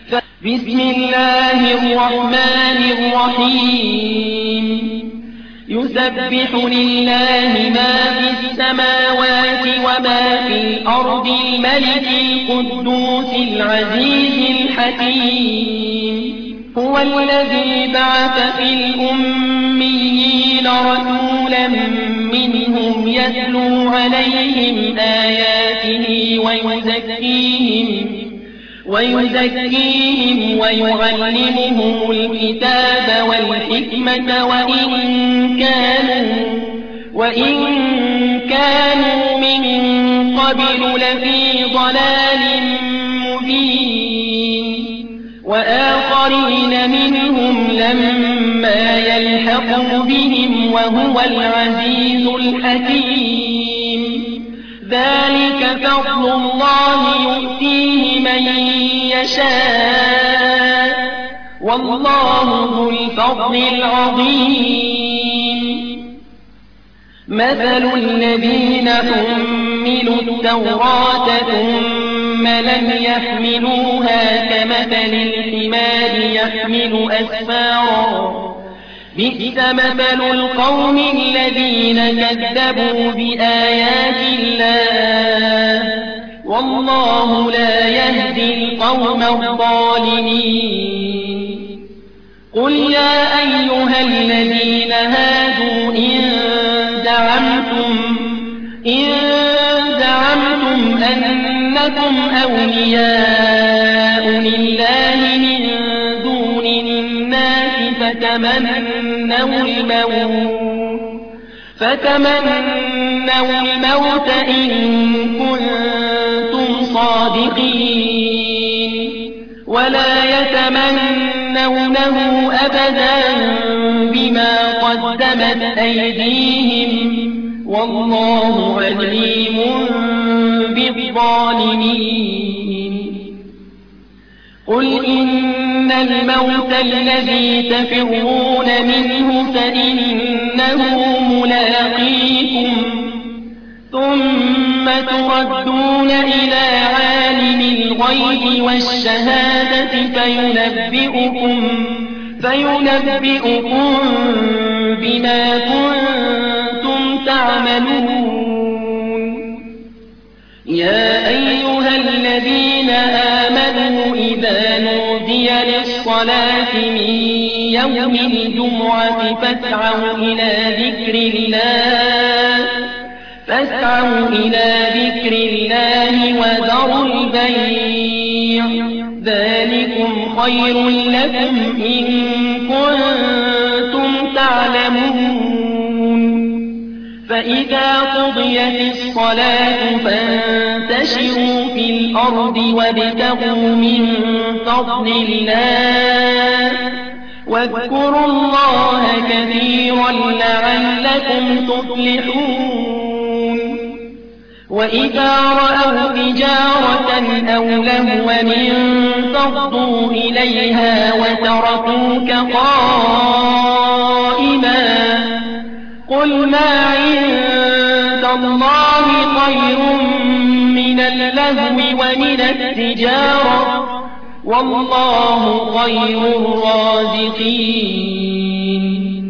بسم الله الرحمن الرحيم يسبح لله ما في السماوات وما في الأرض الملك القدوس العزيز الحكيم هو الذي بعث في الأميين رسولا منهم يتلو عليهم آياته ويزكيهم ويعلمهم الكتاب والحكمة وإن كانوا من قبل لفي ضلال مبين وآخرين منهم لما يلحقوا بهم وهو العزيز الحكيم ذلك فضل الله يؤتيه من يشاء والله ذو الفضل العظيم مثل الذين حملوا التوراة ثم لم يحملوها كمثل الحمار يحمل أسفارا بئس مثل القوم الذين كذبوا بآيات الله والله لا يهدي القوم الظالمين قل يا أيها الذين هادوا إن زعمتم أنكم أولياء لله من دون الناس فتمنوا الموت إن كنتم صادقين ولا يتمنونه أبدا بما قدمت أيديهم والله عليم بالظالمين قل إن الموت الذي تفرون منه فإنه ملاقيكم ثم تردون إلى عالم الغيب والشهادة فينبئكم بما كنتم تعملون يا أيها الذين آمنوا إذا نودي للصلاة من يوم الجمعة فاسعوا إلى ذكر الله وذروا البيع ذلكم خير لكم إن كنتم تعلمون فإذا قضيت الصلاة فانتشروا في الأرض وابتغوا من فضل الله واذكروا الله كثيرا لعلكم تفلحون وإذا رأوا تجارة أو لهوا انفضوا إليها وتركوك قائما قل ما عند الله خير من اللهو ومن التجارة والله خير الرازقين